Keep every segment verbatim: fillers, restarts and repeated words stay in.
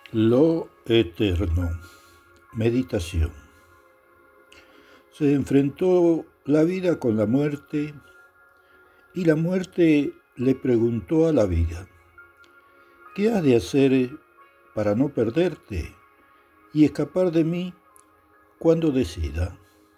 Lo eterno. Meditación. Se enfrentó la vida con la muerte y la muerte le preguntó a la vida: ¿qué has de hacer para no perderte y escapar de mí cuando decida?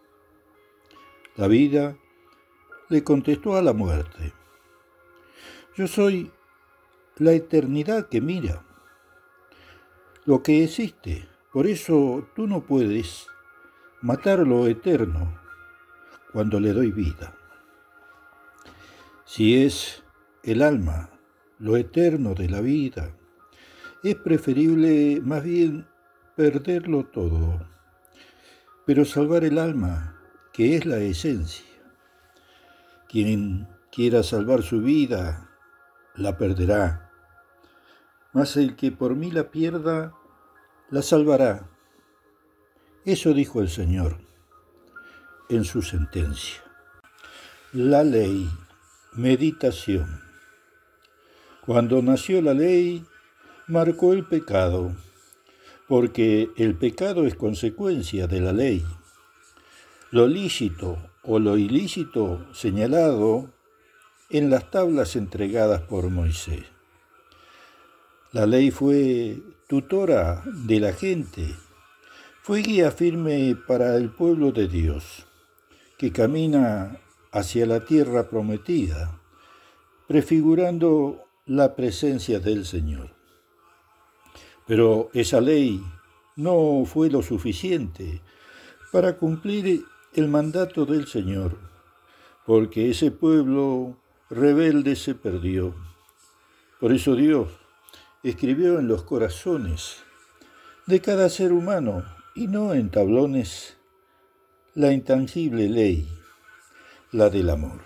La vida le contestó a la muerte: yo soy la eternidad que mira, lo que existe, por eso tú no puedes matar lo eterno cuando le doy vida. Si es el alma, lo eterno de la vida, es preferible más bien perderlo todo, pero salvar el alma, que es la esencia. Quien quiera salvar su vida, la perderá, mas el que por mí la pierda, la salvará. Eso dijo el Señor en su sentencia. La ley. Meditación. Cuando nació la ley, marcó el pecado, porque el pecado es consecuencia de la ley. Lo lícito o lo ilícito señalado en las tablas entregadas por Moisés. La ley fue tutora de la gente, fue guía firme para el pueblo de Dios, que camina hacia la tierra prometida, prefigurando la presencia del Señor. Pero esa ley no fue lo suficiente para cumplir el mandato del Señor, porque ese pueblo rebelde se perdió. Por eso Dios escribió en los corazones de cada ser humano, y no en tablones, la intangible ley, la del amor.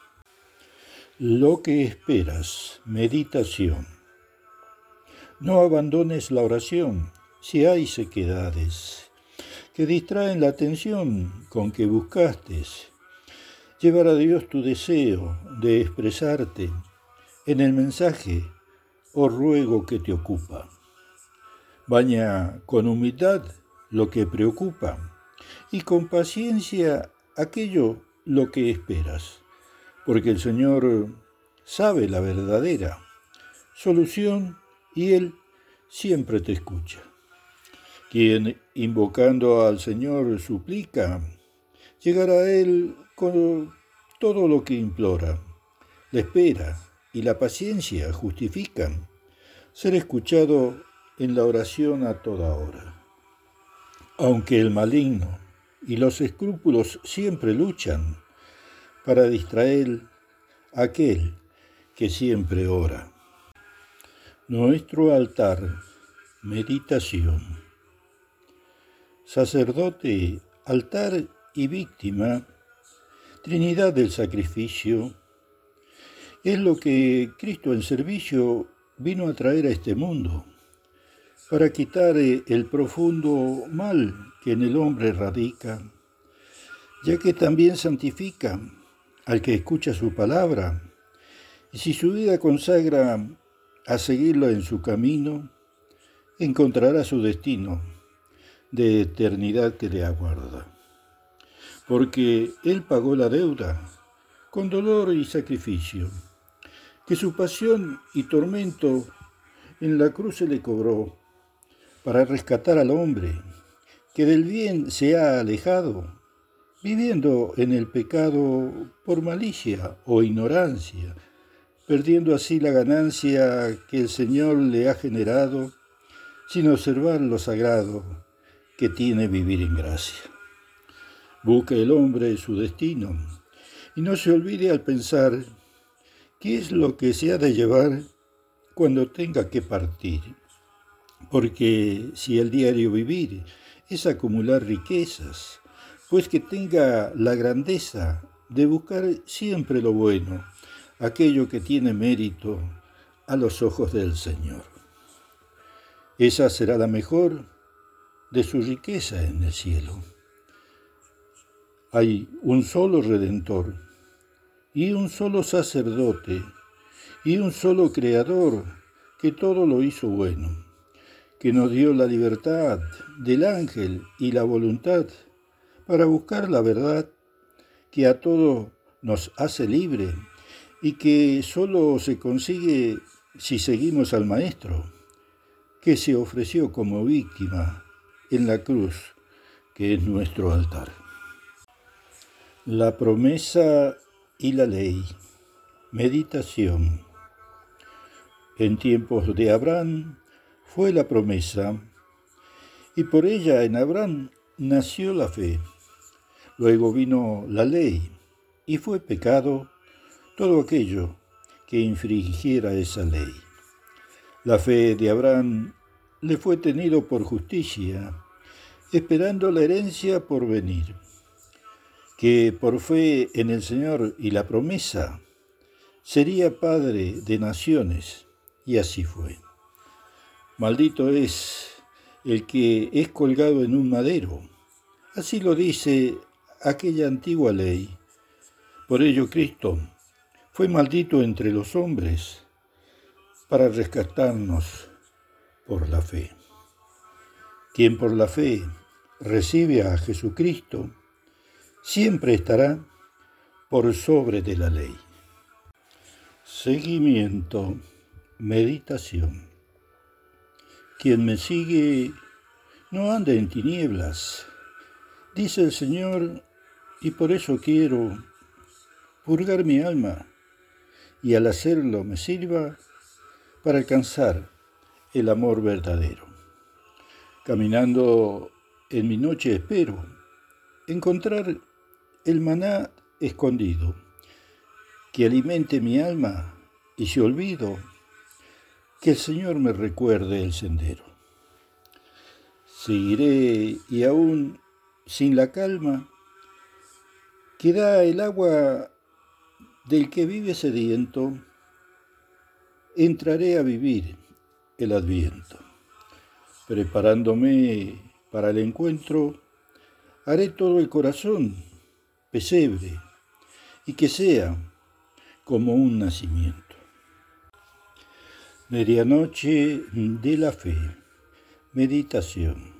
Lo que esperas. Meditación. No abandones la oración si hay sequedades que distraen la atención con que buscaste llevar a Dios tu deseo de expresarte en el mensaje o ruego que te ocupa. Baña con humildad lo que preocupa y con paciencia aquello lo que esperas, porque el Señor sabe la verdadera solución y Él siempre te escucha. Quien invocando al Señor suplica, llegará a Él con todo lo que implora. La espera y la paciencia justifican ser escuchado en la oración a toda hora. Aunque el maligno y los escrúpulos siempre luchan para distraer a aquel que siempre ora. Nuestro altar. Meditación. Sacerdote, altar y víctima, Trinidad del sacrificio, es lo que Cristo en servicio vino a traer a este mundo, para quitar el profundo mal que en el hombre radica, ya que también santifica al que escucha su palabra, y si su vida consagra a seguirla en su camino, encontrará su destino de eternidad que le aguarda. Porque Él pagó la deuda con dolor y sacrificio, que su pasión y tormento en la cruz se le cobró, para rescatar al hombre que del bien se ha alejado, viviendo en el pecado por malicia o ignorancia, perdiendo así la ganancia que el Señor le ha generado, sin observar lo sagrado que tiene vivir en gracia. Busca el hombre su destino y no se olvide al pensar qué es lo que se ha de llevar cuando tenga que partir. Porque si el diario vivir es acumular riquezas, pues que tenga la grandeza de buscar siempre lo bueno, aquello que tiene mérito a los ojos del Señor. Esa será la mejor de su riqueza en el cielo. Hay un solo Redentor, y un solo sacerdote, y un solo Creador, que todo lo hizo bueno, que nos dio la libertad del ángel y la voluntad para buscar la verdad que a todos nos hace libre y que solo se consigue si seguimos al Maestro, que se ofreció como víctima en la cruz, que es nuestro altar. La promesa y la ley. Meditación. En tiempos de Abraham fue la promesa, y por ella en Abraham nació la fe. Luego vino la ley, y fue pecado todo aquello que infringiera esa ley. La fe de Abraham le fue tenido por justicia, esperando la herencia por venir, que por fe en el Señor y la promesa sería padre de naciones, y así fue. Maldito es el que es colgado en un madero. Así lo dice aquella antigua ley. Por ello Cristo fue maldito entre los hombres para rescatarnos por la fe. Quien por la fe recibe a Jesucristo siempre estará por sobre de la ley. Seguimiento. Meditación. Quien me sigue no anda en tinieblas, dice el Señor, y por eso quiero purgar mi alma, y al hacerlo me sirva para alcanzar el amor verdadero. Caminando en mi noche espero encontrar el maná escondido, que alimente mi alma, y si olvido, que el Señor me recuerde el sendero. Seguiré y aún sin la calma que da el agua del que vive sediento, entraré a vivir el Adviento. Preparándome para el encuentro, haré todo el corazón pesebre y que sea como un nacimiento. Medianoche de la fe. Meditación.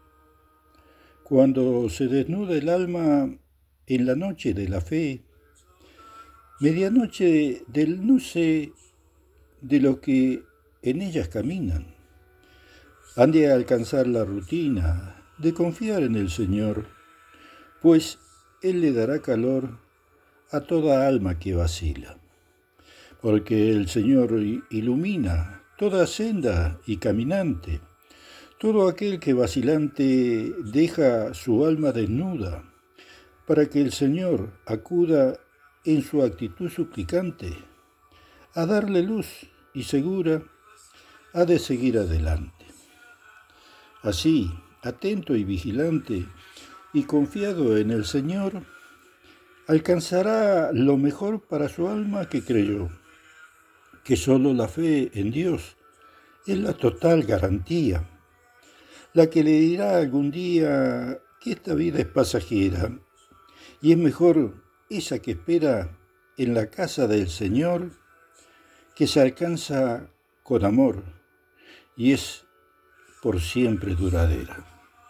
Cuando se desnuda el alma en la noche de la fe, medianoche del no sé de lo que en ellas caminan, han de alcanzar la rutina de confiar en el Señor, pues Él le dará calor a toda alma que vacila. Porque el Señor ilumina toda senda y caminante, todo aquel que vacilante deja su alma desnuda, para que el Señor acuda en su actitud suplicante, a darle luz y segura, ha de seguir adelante. Así, atento y vigilante, y confiado en el Señor, alcanzará lo mejor para su alma que creyó, que solo la fe en Dios es la total garantía, la que le dirá algún día que esta vida es pasajera y es mejor esa que espera en la casa del Señor, que se alcanza con amor y es por siempre duradera.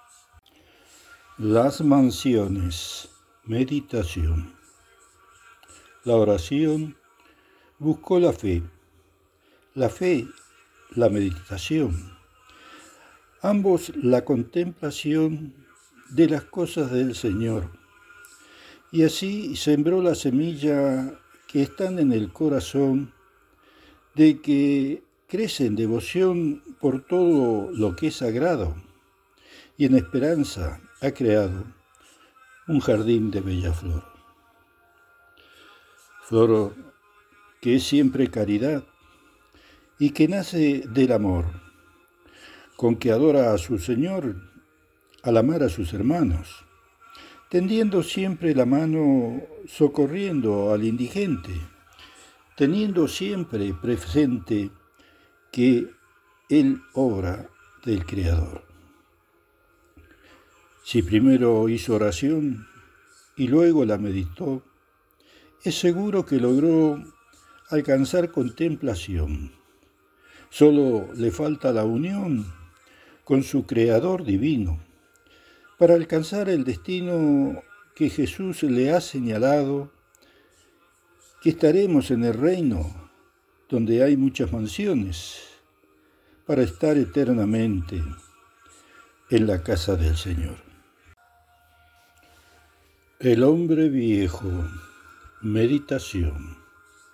Las mansiones. Meditación. La oración buscó la fe. La fe, la meditación. Ambos la contemplación de las cosas del Señor. Y así sembró la semilla que están en el corazón, de que crece en devoción por todo lo que es sagrado, y en esperanza ha creado un jardín de bella flor. Flor que es siempre caridad y que nace del amor, con que adora a su Señor al amar a sus hermanos, tendiendo siempre la mano, socorriendo al indigente, teniendo siempre presente que Él obra del Creador. Si primero hizo oración y luego la meditó, es seguro que logró alcanzar contemplación. Solo le falta la unión con su Creador divino, para alcanzar el destino que Jesús le ha señalado, que estaremos en el reino donde hay muchas mansiones, para estar eternamente en la casa del Señor. El hombre viejo, meditación.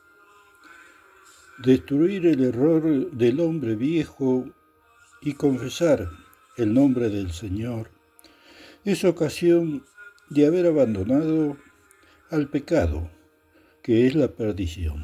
Destruir el error del hombre viejo y confesar el nombre del Señor es ocasión de haber abandonado al pecado, que es la perdición.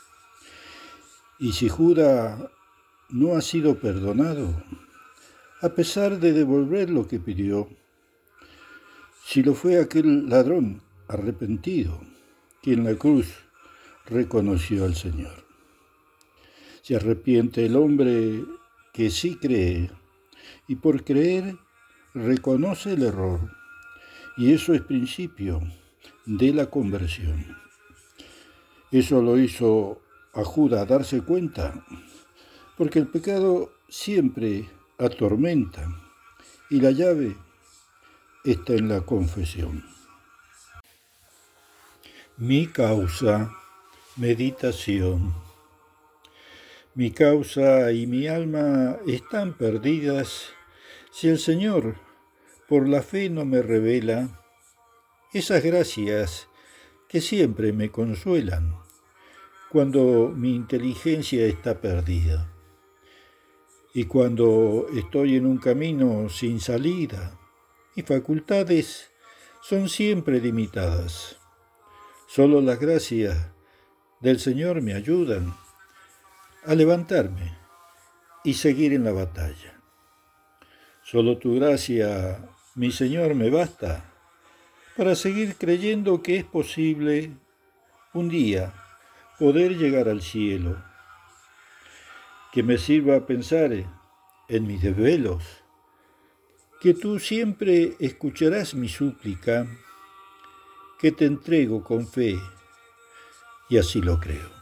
Y si Judas no ha sido perdonado, a pesar de devolver lo que pidió, si lo fue aquel ladrón arrepentido, que en la cruz reconoció al Señor. Se arrepiente el hombre que sí cree, y por creer reconoce el error, y eso es principio de la conversión. Eso lo hizo a Judas darse cuenta, porque el pecado siempre atormenta, y la llave está en la confesión. Mi causa, meditación. Mi causa y mi alma están perdidas si el Señor por la fe no me revela esas gracias que siempre me consuelan cuando mi inteligencia está perdida y cuando estoy en un camino sin salida y facultades son siempre limitadas. Solo las gracias del Señor me ayudan a levantarme y seguir en la batalla. Solo tu gracia, mi Señor, me basta para seguir creyendo que es posible un día poder llegar al cielo. Que me sirva a pensar en mis desvelos, que tú siempre escucharás mi súplica, que te entrego con fe, y así lo creo.